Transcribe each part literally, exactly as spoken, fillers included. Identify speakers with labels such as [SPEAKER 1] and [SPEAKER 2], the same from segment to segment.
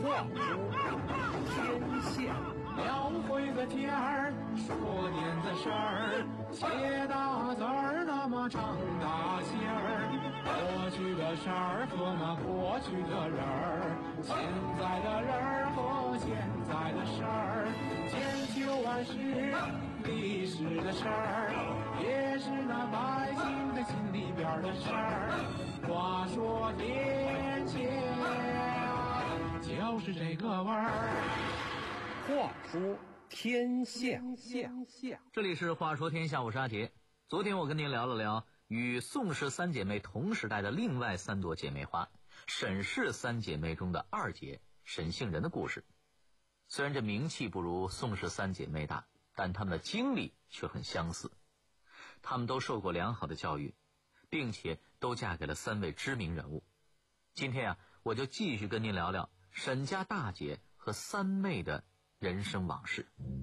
[SPEAKER 1] 话说天下，
[SPEAKER 2] 描绘个天儿，说点子事儿，写大字儿，那么唱大戏儿。过去的事儿和那过去的人儿，现在的人儿和现在的事儿，千秋万世历史的事儿，也是那百姓的心里边的事儿。话说天下，就是这个味儿。
[SPEAKER 1] 话说天下，
[SPEAKER 3] 这里是话说天下，我是阿杰。昨天我跟您聊了聊与宋氏三姐妹同时代的另外三朵姐妹花，沈氏三姐妹中的二姐沈杏仁的故事。虽然这名气不如宋氏三姐妹大，但她们的经历却很相似。她们都受过良好的教育，并且都嫁给了三位知名人物。今天啊，我就继续跟您聊聊沈家大姐和三妹的人生往事。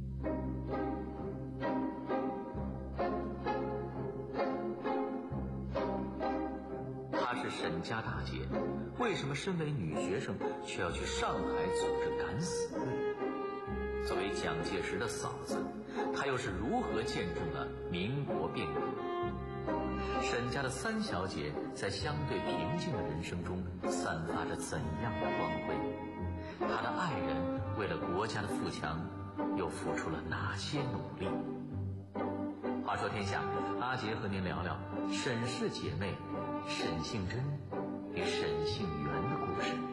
[SPEAKER 3] 她是沈家大姐，为什么身为女学生却要去上海组织敢死队？作为蒋介石的嫂子，她又是如何见证了民国变革？沈家的三小姐在相对平静的人生中散发着怎样的光辉？她的爱人为了国家的富强又付出了哪些努力？话说天下，阿杰和您聊聊沈氏姐妹沈杏珍与沈杏元的故事。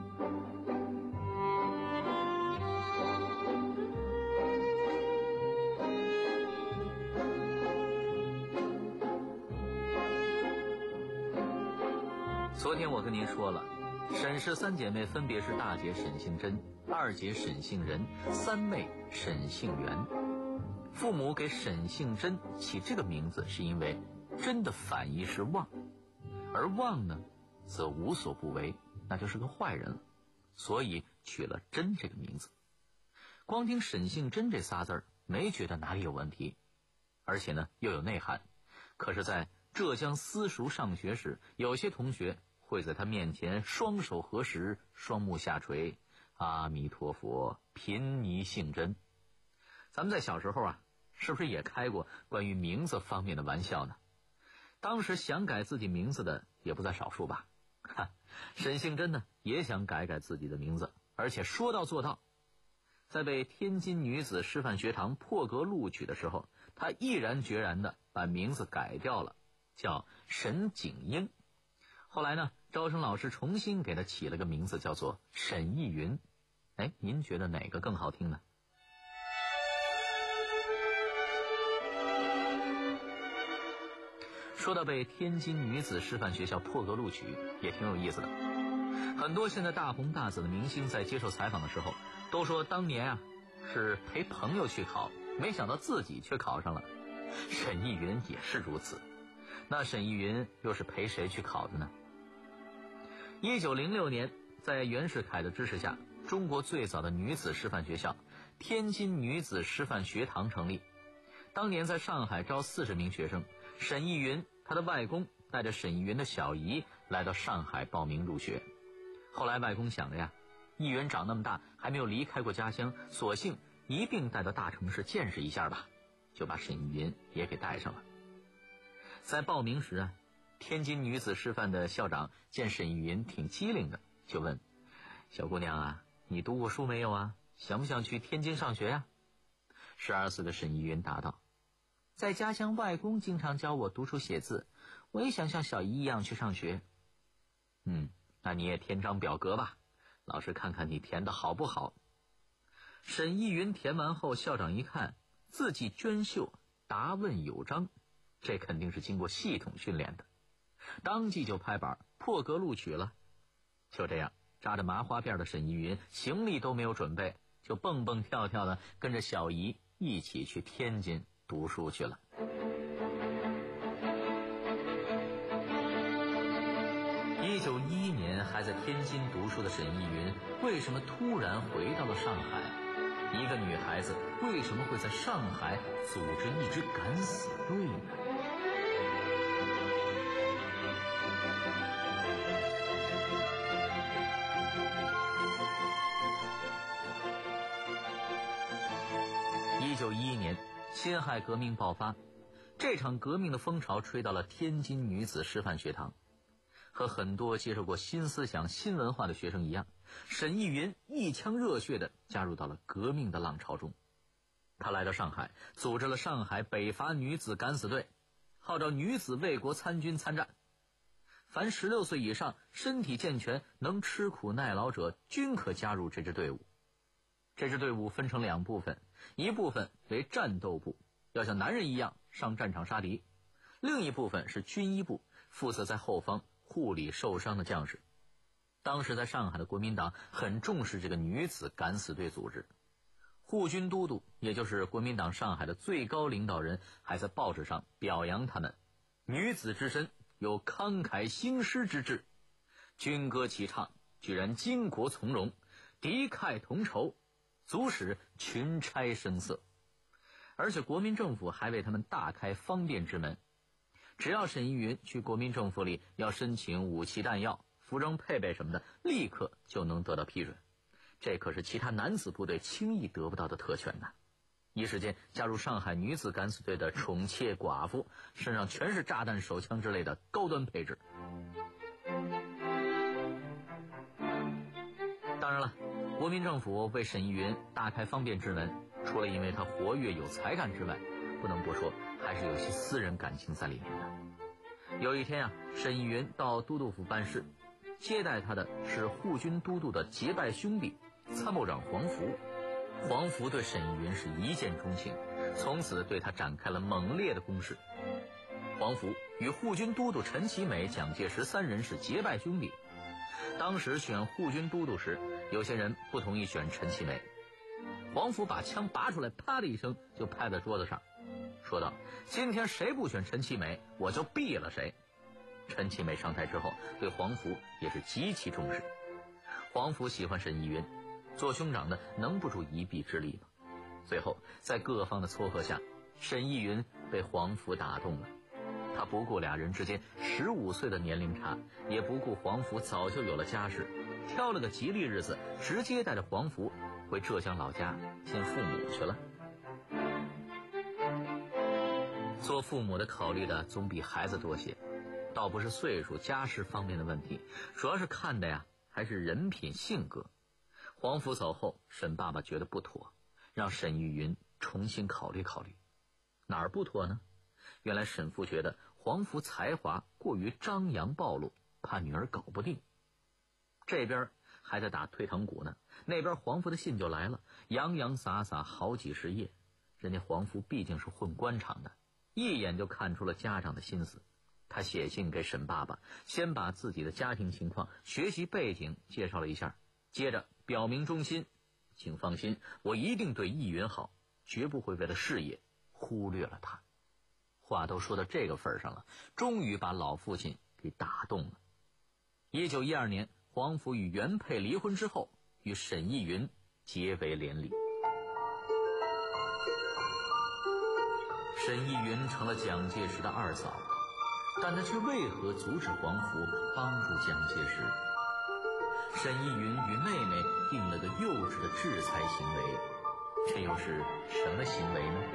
[SPEAKER 3] 昨天我跟您说了，沈氏三姐妹分别是大姐沈杏珍、二姐沈杏仁、三妹沈杏元。父母给沈杏珍起这个名字是因为珍的反义是旺，而旺呢则无所不为，那就是个坏人了，所以取了珍这个名字。光听沈杏珍这仨字儿没觉得哪里有问题，而且呢又有内涵。可是在浙江私塾上学时，有些同学会在他面前双手合十，双目下垂，阿弥陀佛，贫尼杏珍。咱们在小时候啊，是不是也开过关于名字方面的玩笑呢？当时想改自己名字的也不在少数吧。哈，沈杏珍呢也想改改自己的名字，而且说到做到。在被天津女子师范学堂破格录取的时候，她毅然决然地把名字改掉了，叫沈景英。后来呢，招生老师重新给她起了个名字，叫做沈逸云。哎，您觉得哪个更好听呢？说到被天津女子师范学校破格录取，也挺有意思的。很多现在大红大紫的明星在接受采访的时候都说，当年啊是陪朋友去考，没想到自己却考上了。沈逸云也是如此。那沈逸云又是陪谁去考的呢？一九零六年，在袁世凯的支持下，中国最早的女子师范学校天津女子师范学堂成立。当年在上海招四十名学生，沈逸云他的外公带着沈逸云的小姨来到上海报名入学。后来外公想着呀，逸云长那么大还没有离开过家乡，索性一并带到大城市见识一下吧，就把沈逸云也给带上了。在报名时啊，天津女子师范的校长见沈逸云挺机灵的，就问：小姑娘啊，你读过书没有啊？想不想去天津上学呀？十二岁的沈逸云答道：在家乡外公经常教我读书写字，我也想像小姨一样去上学。嗯，那你也填张表格吧，老师看看你填的好不好。沈逸云填完后，校长一看字迹娟秀，答问有章，这肯定是经过系统训练的，当即就拍板破格录取了。就这样，扎着麻花辫的沈逸云行李都没有准备，就蹦蹦跳跳的跟着小姨一起去天津读书去了。一九一一年还在天津读书的沈逸云，为什么突然回到了上海？一个女孩子为什么会在上海组织一支敢死队呢？ 一九一一年，辛亥革命爆发，这场革命的风潮吹到了天津女子师范学堂。和很多接受过新思想、新文化的学生一样，沈逸云一腔热血地加入到了革命的浪潮中。他来到上海，组织了上海北伐女子敢死队，号召女子为国参军参战。凡十六岁以上、身体健全、能吃苦耐劳者，均可加入这支队伍。这支队伍分成两部分，一部分为战斗部，要像男人一样上战场杀敌；另一部分是军医部，负责在后方护理受伤的将士。当时在上海的国民党很重视这个女子敢死队组织。护军都督，也就是国民党上海的最高领导人，还在报纸上表扬他们：女子之身有慷慨兴师之志，军歌齐唱，居然巾帼从容，敌忾同仇，足使群差声色。而且国民政府还为他们大开方便之门，只要沈逸云去国民政府里要申请武器弹药、服装配备什么的，立刻就能得到批准。这可是其他男子部队轻易得不到的特权呐！一时间，加入上海女子敢死队的宠妾寡妇身上全是炸弹、手枪之类的高端配置。当然了，国民政府为沈逸云大开方便之门，除了因为他活跃有才干之外，不能不说还是有些私人感情在里面的。有一天啊，沈逸云到都督府办事，接待他的是护军都督的结拜兄弟参谋长黄福。黄福对沈逸云是一见钟情，从此对他展开了猛烈的攻势。黄福与护军都督陈其美、蒋介石三人是结拜兄弟。当时选护军都督时，有些人不同意选陈其美。黄福把枪拔出来，啪的一声就拍在桌子上，说道：今天谁不选陈其美，我就毙了谁。陈其美上台之后，对黄福也是极其重视。黄福喜欢沈逸云，做兄长的能不助一臂之力吗？最后在各方的撮合下，沈逸云被黄福打动了。他不顾俩人之间十五岁的年龄差，也不顾黄福早就有了家室，挑了个吉利日子，直接带着黄福回浙江老家见父母去了。做父母的考虑的总比孩子多些，倒不是岁数家世方面的问题，主要是看的呀还是人品性格。黄福走后，沈爸爸觉得不妥，让沈逸云重新考虑考虑。哪儿不妥呢？原来沈父觉得黄福才华过于张扬暴露，怕女儿搞不定。这边还在打退堂鼓呢，那边黄福的信就来了，洋洋洒洒好几十页。人家黄福毕竟是混官场的，一眼就看出了家长的心思。他写信给沈爸爸，先把自己的家庭情况、学习背景介绍了一下，接着表明忠心：请放心，我一定对逸云好，绝不会为了事业忽略了他。话都说到这个份上了，终于把老父亲给打动了。一九一二年，黄福与原配离婚之后，与沈逸云结为连理。沈逸云成了蒋介石的二嫂，但他却为何阻止黄福帮助蒋介石？沈逸云与妹妹定了个幼稚的制裁行为，这又是什么行为呢？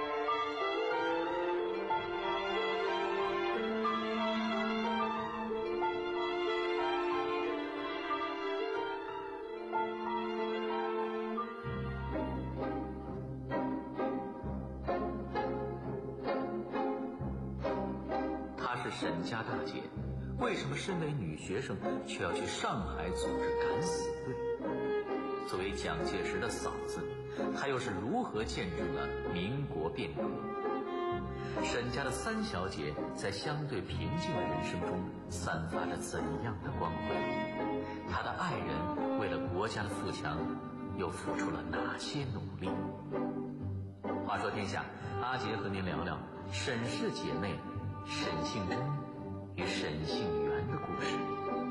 [SPEAKER 3] 沈家大姐为什么身为女学生却要去上海组织敢死队？作为蒋介石的嫂子，她又是如何见证了民国变革？沈家的三小姐在相对平静的人生中散发着怎样的光辉？她的爱人为了国家的富强又付出了哪些努力？话说天下，阿杰和您聊聊沈氏姐妹沈杏珍与沈杏元的故事。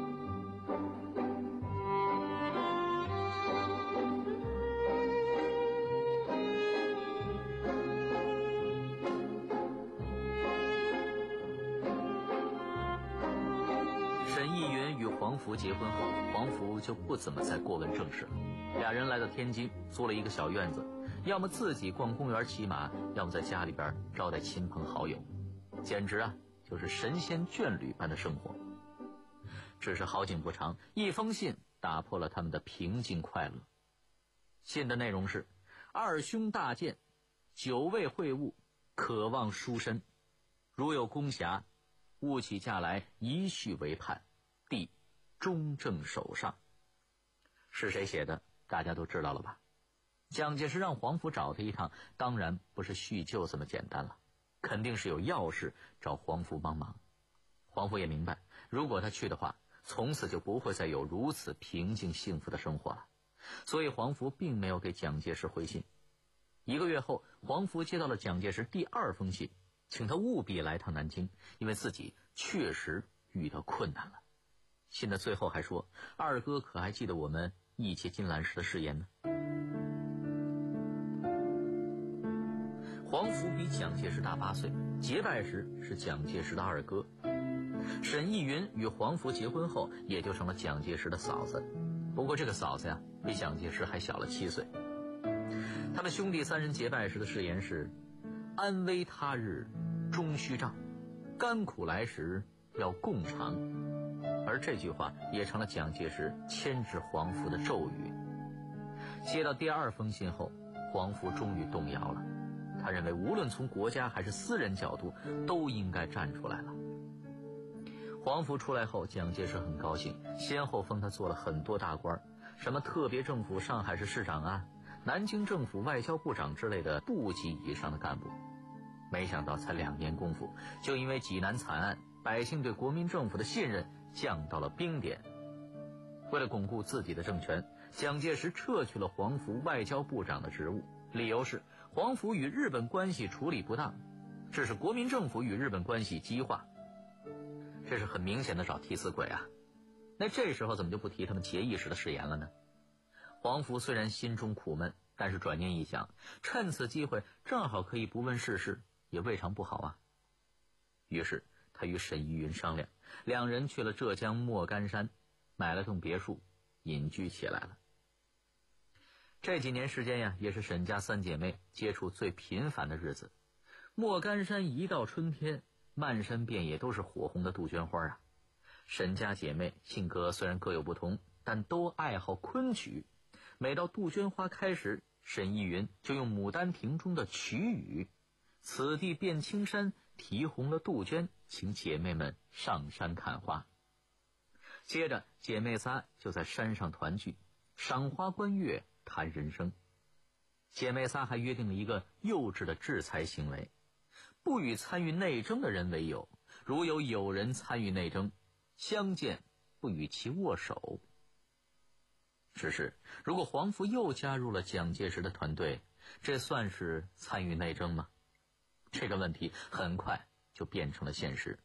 [SPEAKER 3] 沈逸云与黄福结婚后，黄福就不怎么再过问正事了。俩人来到天津，租了一个小院子， 要么自己逛公园骑马，要么在家里边招待亲朋好友，简直啊就是神仙眷侣般的生活。只是好景不长，一封信打破了他们的平静快乐。信的内容是：二兄大见，久未会晤，渴望书申，如有公暇，务起驾来，一叙为盼，弟忠正守上。是谁写的？大家都知道了吧？蒋介石让黄福找他一趟，当然不是叙旧这么简单了，肯定是有要事找黄福帮忙。黄福也明白，如果他去的话，从此就不会再有如此平静幸福的生活了，所以黄福并没有给蒋介石回信。一个月后，黄福接到了蒋介石第二封信，请他务必来趟南京，因为自己确实遇到困难了。信的最后还说：二哥可还记得我们义结金兰时的誓言呢？黄福比蒋介石大八岁，结拜时是蒋介石的二哥。沈逸云与黄福结婚后，也就成了蒋介石的嫂子。不过这个嫂子呀，比蒋介石还小了七岁。他们兄弟三人结拜时的誓言是：安危他日终须仗，甘苦来时要共尝。而这句话也成了蒋介石牵制黄福的咒语。接到第二封信后，黄福终于动摇了。他认为无论从国家还是私人角度，都应该站出来了。黄福出来后，蒋介石很高兴，先后封他做了很多大官，什么特别政府上海市市长啊、南京政府外交部长之类的部级以上的干部。没想到才两年功夫，就因为济南惨案，百姓对国民政府的信任降到了冰点。为了巩固自己的政权，蒋介石撤去了黄福外交部长的职务，理由是黄福与日本关系处理不当，致使国民政府与日本关系激化。这是很明显的找替死鬼啊！那这时候怎么就不提他们结义时的誓言了呢？黄福虽然心中苦闷，但是转念一想，趁此机会正好可以不问世事，也未尝不好啊。于是他与沈逸云商量，两人去了浙江莫干山，买了栋别墅，隐居起来了。这几年时间呀，也是沈家三姐妹接触最频繁的日子。莫干山一到春天，漫山遍野都是火红的杜鹃花啊。沈家姐妹性格虽然各有不同，但都爱好昆曲。每到杜鹃花开时，沈逸云就用《牡丹亭》中的曲语：此地变青山，啼红了杜鹃，请姐妹们上山看花。接着姐妹仨就在山上团聚，赏花观月，谈人生。姐妹仨还约定了一个幼稚的制裁行为：不与参与内争的人为友，如有友人参与内争，相见不与其握手。只是如果黄福又加入了蒋介石的团队，这算是参与内争吗？这个问题很快就变成了现实。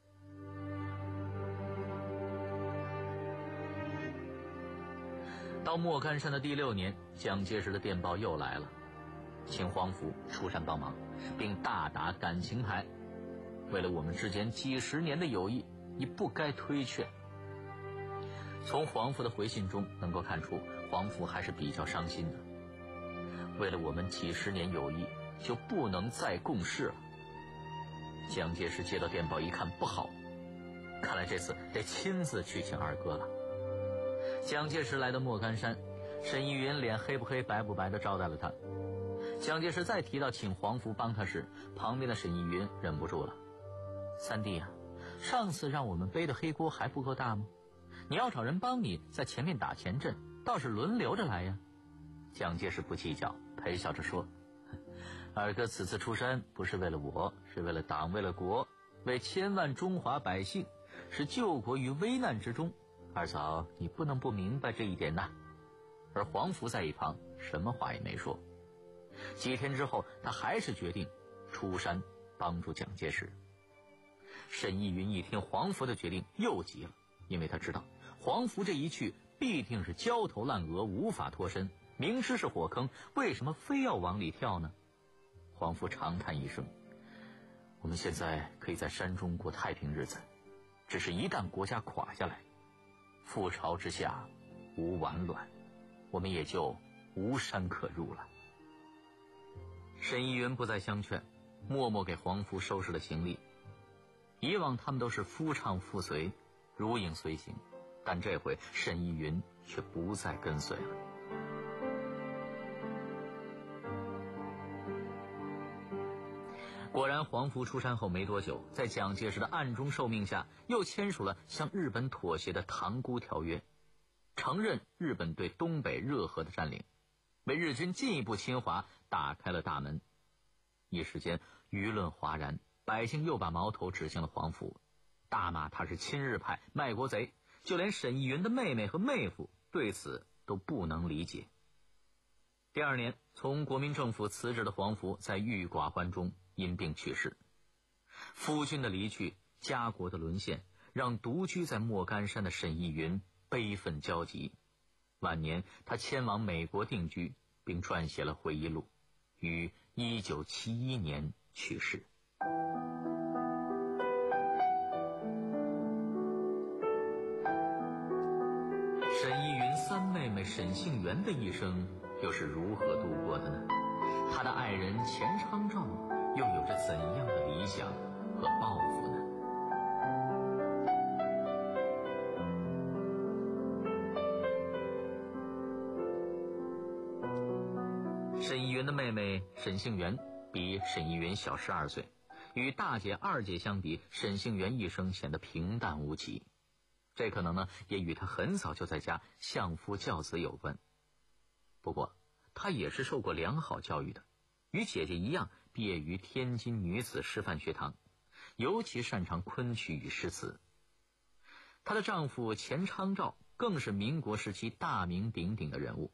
[SPEAKER 3] 到莫干山的第六年，蒋介石的电报又来了，请黄福出山帮忙，并大打感情牌。为了我们之间几十年的友谊，你不该推却。从黄福的回信中能够看出，黄福还是比较伤心的。为了我们几十年友谊，就不能再共事了。蒋介石接到电报一看，不好，看来这次得亲自去请二哥了。蒋介石来到莫干山，沈逸云脸黑不黑白不白地招待了他。蒋介石再提到请黄福帮他时，旁边的沈逸云忍不住了：三弟啊，上次让我们背的黑锅还不够大吗？你要找人帮你在前面打前阵，倒是轮流着来呀。蒋介石不计较，陪笑着说：二哥此次出山不是为了我，是为了党，为了国，为千万中华百姓，是救国于危难之中。二嫂，你不能不明白这一点呐。而黄福在一旁什么话也没说。几天之后，他还是决定出山帮助蒋介石。沈逸云一听黄福的决定又急了，因为他知道黄福这一去必定是焦头烂额，无法脱身，明知是火坑，为什么非要往里跳呢？黄福长叹一声：我们现在可以在山中过太平日子，只是一旦国家垮下来，覆巢之下无完卵，我们也就无山可入了。 沈逸云不再相劝，默默给黄福收拾了行李。以往他们都是夫唱妇随，如影随形，但这回沈逸云却不再跟随了。果然，黄福出山后没多久，在蒋介石的暗中受命下，又签署了向日本妥协的《塘沽条约》，承认日本对东北热河的占领，为日军进一步侵华打开了大门。一时间舆论哗然，百姓又把矛头指向了黄福，大骂他是亲日派、卖国贼，就连沈逸云的妹妹和妹夫对此都不能理解。第二年，从国民政府辞职的黄福在郁郁寡欢中因病去世。夫君的离去，家国的沦陷，让独居在莫干山的沈逸云悲愤交集。晚年他迁往美国定居，并撰写了回忆录，于一九七一年去世。沈逸云三妹妹沈杏园的一生又是如何度过的呢？他的爱人钱昌照又有着怎样的理想和抱负呢？沈逸云的妹妹沈杏园比沈逸云小十二岁，与大姐二姐相比，沈杏园一生显得平淡无奇。这可能呢，也与她很早就在家相夫教子有关。不过她也是受过良好教育的，与姐姐一样毕业于天津女子师范学堂，尤其擅长昆曲与诗词。她的丈夫钱昌照更是民国时期大名鼎鼎的人物。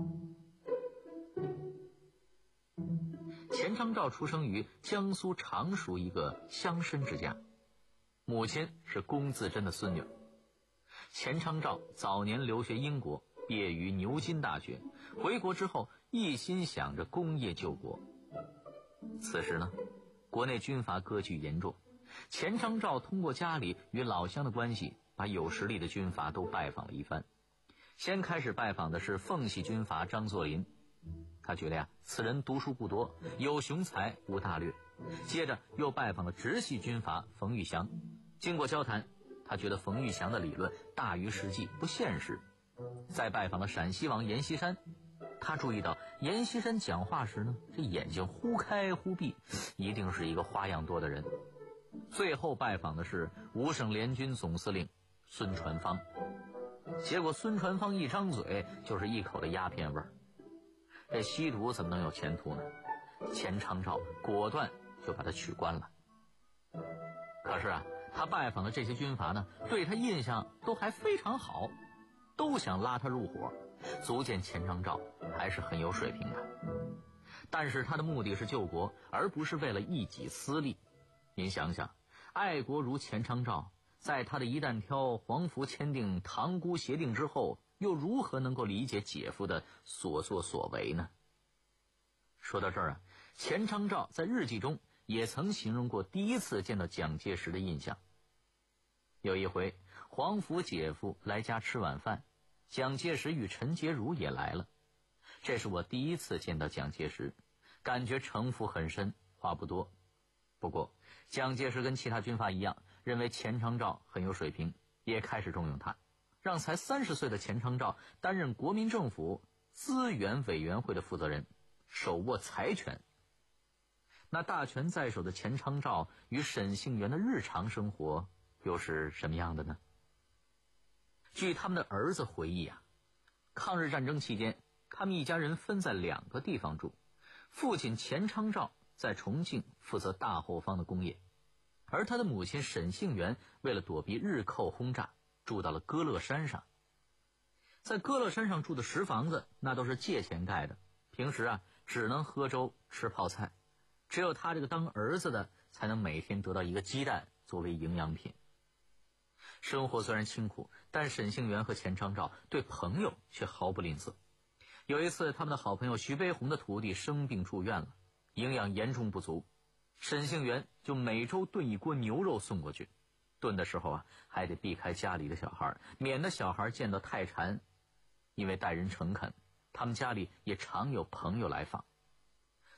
[SPEAKER 3] 钱昌照出生于江苏常熟一个乡绅之家，母亲是龚自珍的孙女。钱昌照早年留学英国，毕业于牛津大学，回国之后一心想着工业救国。此时呢，国内军阀割据严重，钱昌照通过家里与老乡的关系，把有实力的军阀都拜访了一番。先开始拜访的是奉系军阀张作霖，他觉得呀，此人读书不多，有雄才无大略。接着又拜访了直系军阀冯玉祥，经过交谈，他觉得冯玉祥的理论大于实际，不现实。再拜访了陕西王阎锡山，他注意到阎锡山讲话时呢，这眼睛忽开忽闭，一定是一个花样多的人。最后拜访的是五省联军总司令孙传芳，结果孙传芳一张嘴就是一口的鸦片味儿。这吸毒怎么能有前途呢？钱昌照果断就把他取关了。可是啊，他拜访的这些军阀呢，对他印象都还非常好，都想拉他入伙，足见钱昌照还是很有水平的。但是他的目的是救国，而不是为了一己私利。您想想，爱国如钱昌照，在他的一担挑黄福签订塘沽协定之后，又如何能够理解姐夫的所作所为呢？说到这儿啊，钱昌照在日记中也曾形容过第一次见到蒋介石的印象。有一回，黄福姐夫来家吃晚饭，蒋介石与陈洁如也来了。这是我第一次见到蒋介石，感觉城府很深，话不多。不过蒋介石跟其他军阀一样，认为钱昌照很有水平，也开始重用他，让才三十岁的钱昌照担任国民政府资源委员会的负责人，手握财权。那大权在手的钱昌照与沈杏园的日常生活又是什么样的呢？据他们的儿子回忆啊，抗日战争期间，他们一家人分在两个地方住，父亲钱昌照在重庆负责大后方的工业，而他的母亲沈杏园为了躲避日寇轰炸，住到了歌乐山上。在歌乐山上住的石房子，那都是借钱盖的，平时啊只能喝粥吃泡菜，只有他这个当儿子的才能每天得到一个鸡蛋作为营养品。生活虽然清苦，但沈杏园和钱昌照对朋友却毫不吝啬。有一次，他们的好朋友徐悲鸿的徒弟生病住院了，营养严重不足，沈杏园就每周炖一锅牛肉送过去。炖的时候啊，还得避开家里的小孩，免得小孩见到太馋。因为待人诚恳，他们家里也常有朋友来访。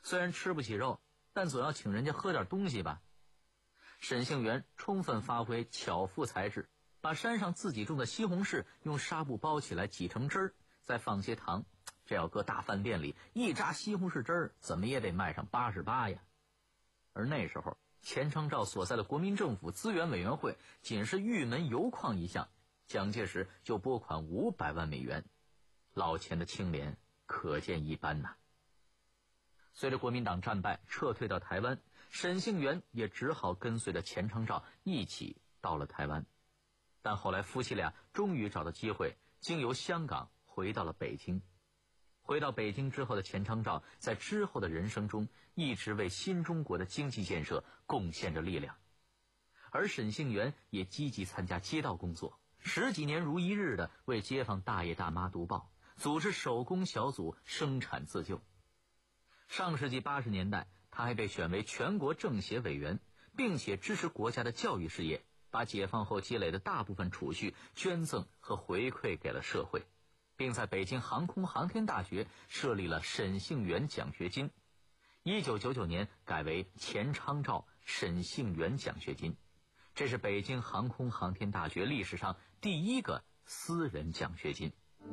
[SPEAKER 3] 虽然吃不起肉，但总要请人家喝点东西吧。沈杏元充分发挥巧妇才智，把山上自己种的西红柿用纱布包起来挤成汁儿，再放些糖，这要搁大饭店里，一扎西红柿汁儿怎么也得卖上八十八呀。而那时候钱昌照所在的国民政府资源委员会仅是玉门油矿一项，蒋介石就拨款五百万美元，老钱的清廉可见一斑呐。随着国民党战败撤退到台湾，沈杏元也只好跟随着钱昌照一起到了台湾。但后来夫妻俩终于找到机会，经由香港回到了北京。回到北京之后的钱昌照，在之后的人生中一直为新中国的经济建设贡献着力量。而沈杏元也积极参加街道工作，十几年如一日的为街坊大爷大妈读报，组织手工小组生产自救。上世纪八十年代，他还被选为全国政协委员，并且支持国家的教育事业，把解放后积累的大部分储蓄捐赠和回馈给了社会，并在北京航空航天大学设立了沈杏元奖学金。一九九九年改为钱昌照沈杏元奖学金，这是北京航空航天大学历史上第一个私人奖学金。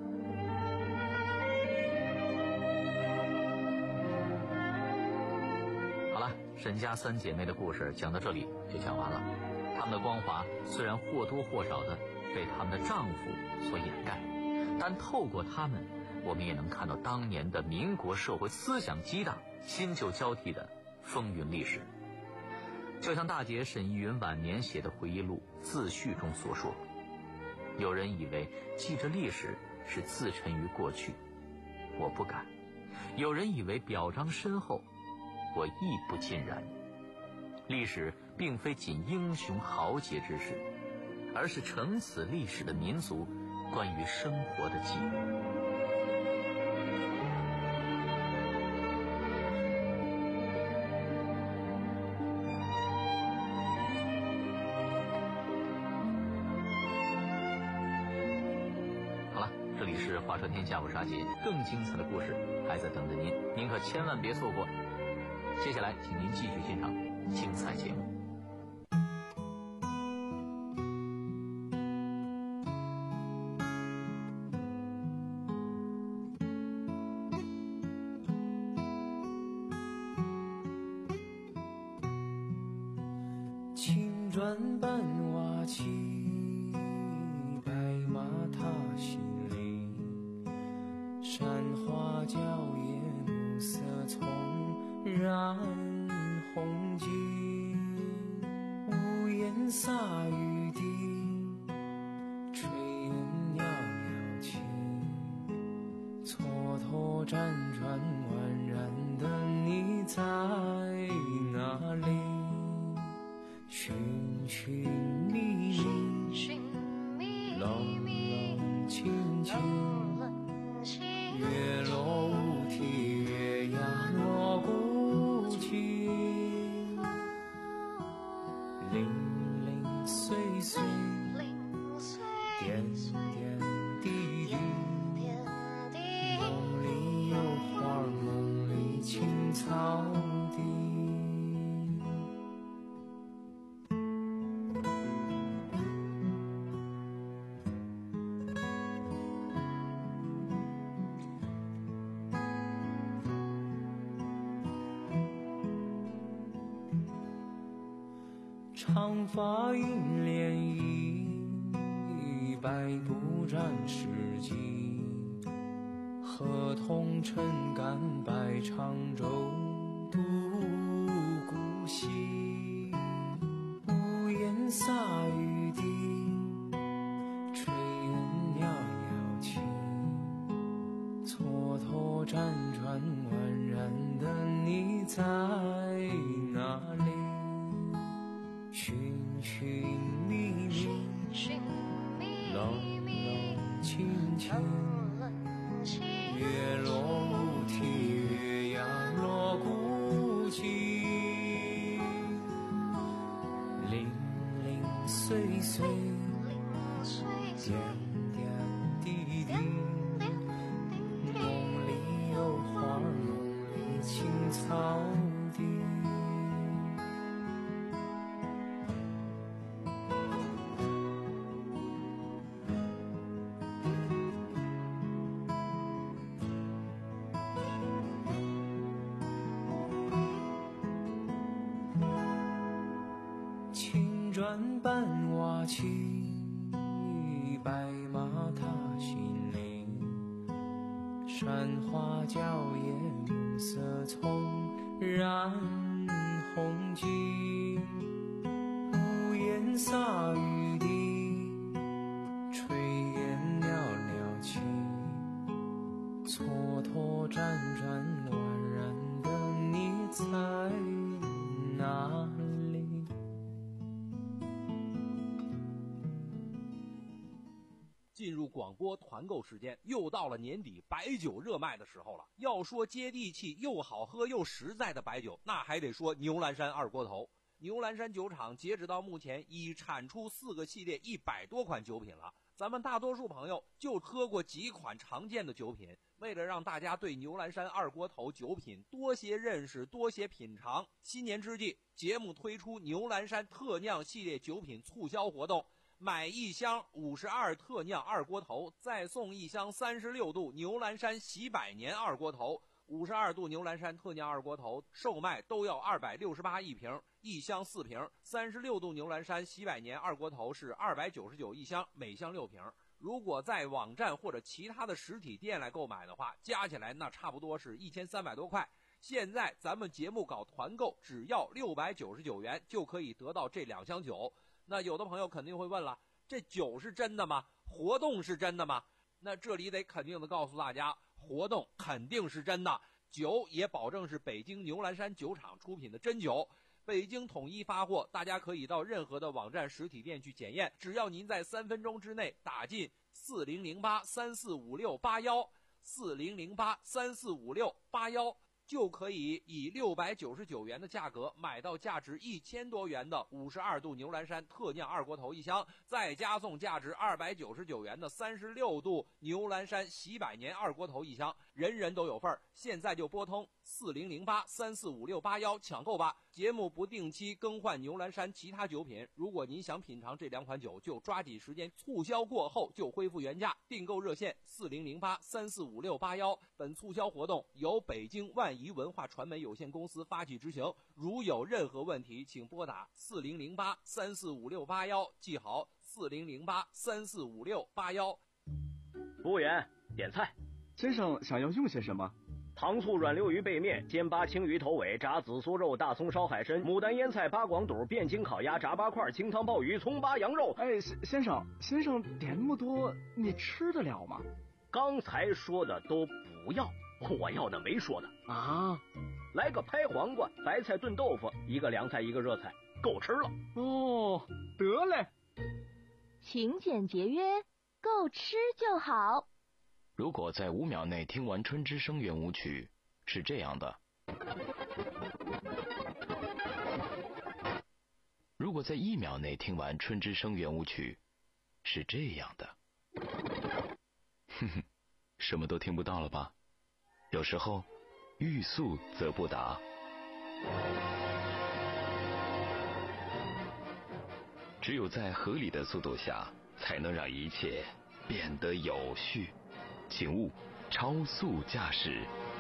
[SPEAKER 3] 好了，沈家三姐妹的故事讲到这里就讲完了。她们的光华虽然或多或少的被她们的丈夫所掩盖，但透过她们，我们也能看到当年的民国社会思想激荡、新旧交替的风云历史。就像大姐沈亦云晚年写的回忆录《自序》中所说，有人以为记着历史是自沉于过去，我不敢；有人以为表彰身后，我亦不尽然。历史并非仅英雄豪杰之事，而是承此历史的民族关于生活的记录。这里是华传天下，我是阿杰，更精彩的故事还在等着您，您可千万别错过。接下来请您继续欣赏精彩节目。
[SPEAKER 2] 青砖伴瓦漆，白马踏新林，山花娇艳，色葱染红巾，屋檐洒雨滴，炊烟袅袅起，蹉跎辗转宛然的你在哪里？寻寻觅觅，冷冷清清，月落乌啼，月牙落孤寂，零零碎碎，点点滴滴，梦里有花，梦里青草地。长发映涟漪，百步沾湿迹，河童撑杆摆长舟，渡孤溪，屋檐洒雨滴，炊烟袅袅起，蹉跎辗转宛然的你在哪里？寻寻觅觅，冷冷清清，月落乌啼，月牙落孤寂，零零碎碎，点点滴滴，梦里有花，梦里青草
[SPEAKER 4] 踏青，白马踏新岭，山花娇艳五色葱，染红巾。屋檐洒雨滴，炊烟袅袅起，蹉跎辗转宛然的你在哪里？
[SPEAKER 5] 进入广播团购时间，又到了年底白酒热卖的时候了。要说接地气又好喝又实在的白酒，那还得说牛栏山二锅头。牛栏山酒厂截止到目前已产出四个系列一百多款酒品了。咱们大多数朋友就喝过几款常见的酒品，为了让大家对牛栏山二锅头酒品多些认识多些品尝，新年之际节目推出牛栏山特酿系列酒品促销活动，买一箱五十二特酿二锅头再送一箱三十六度牛栏山喜百年二锅头。五十二度牛栏山特酿二锅头售卖都要二百六十八一瓶，一箱四瓶。三十六度牛栏山喜百年二锅头是二百九十九一箱，每箱六瓶。如果在网站或者其他的实体店来购买的话，加起来那差不多是一千三百多块。现在咱们节目搞团购，只要六百九十九元就可以得到这两箱酒。那有的朋友肯定会问了，这酒是真的吗？活动是真的吗？那这里得肯定的告诉大家，活动肯定是真的，酒也保证是北京牛栏山酒厂出品的真酒，北京统一发货，大家可以到任何的网站实体店去检验，只要您在三分钟之内打进四零零八三四五六八一四零零八三四五六八一，就可以以六百九十九元的价格买到价值一千多元的五十二度牛栏山特酿二锅头一箱，再加送价值二百九十九元的三十六度牛栏山喜百年二锅头一箱，人人都有份儿。现在就拨通四零零八三四五六八一抢购吧。节目不定期更换牛栏山其他酒品，如果您想品尝这两款酒，就抓紧时间，促销过后就恢复原价。订购热线四零零八三四五六八一。本促销活动由北京万怡文化传媒有限公司发起执行，如有任何问题请拨打四零零八三四五六八一，记好四零零八三四五六八一。
[SPEAKER 6] 服务员，点菜。
[SPEAKER 7] 先生想要用些什么？
[SPEAKER 6] 糖醋软溜鱼背面、煎巴青鱼头尾、炸紫苏肉、大葱烧海参、牡丹腌菜、八广肚、汴京烤鸭、炸八块、清汤鲍鱼、葱巴羊肉。
[SPEAKER 7] 哎，先生，先生点那么多，你吃得了吗？
[SPEAKER 6] 刚才说的都不要，我要的没说的
[SPEAKER 7] 啊。
[SPEAKER 6] 来个拍黄瓜、白菜炖豆腐，一个凉菜一个热菜，够吃了。
[SPEAKER 7] 哦，得嘞。
[SPEAKER 8] 勤俭节约，够吃就好。
[SPEAKER 9] 如果在五秒内听完春之声圆舞曲，是这样的；如果在一秒内听完春之声圆舞曲，是这样的。哼哼，什么都听不到了吧？有时候，欲速则不达。只有在合理的速度下，才能让一切变得有序。请勿超速驾驶。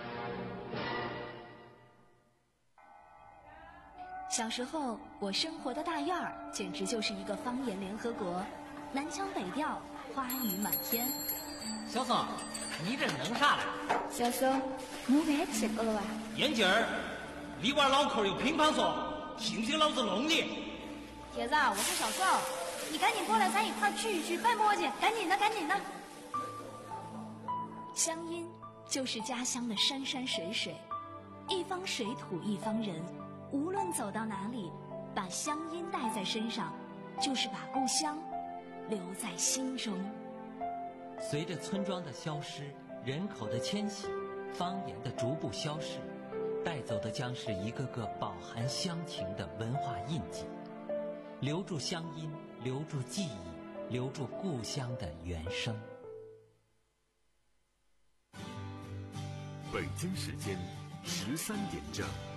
[SPEAKER 10] 小时候，我生活的大院儿简直就是一个方言联合国，南腔北调，花语满天。
[SPEAKER 11] 小松，你这弄啥嘞？
[SPEAKER 12] 小松，午饭吃过了吧？
[SPEAKER 11] 眼镜儿，里边脑壳有乒乓说，信不信老子弄你？
[SPEAKER 12] 铁子，我是小宋，你赶紧过来，咱一块儿去一去拜磨去，赶紧的，赶紧的。
[SPEAKER 10] 乡音就是家乡的山山水水，一方水土一方人，无论走到哪里，把乡音带在身上，就是把故乡留在心中。
[SPEAKER 13] 随着村庄的消失，人口的迁徙，方言的逐步消逝，带走的将是一个个饱含乡情的文化印记。留住乡音，留住记忆，留住故乡的原声。
[SPEAKER 14] 北京时间十三点整。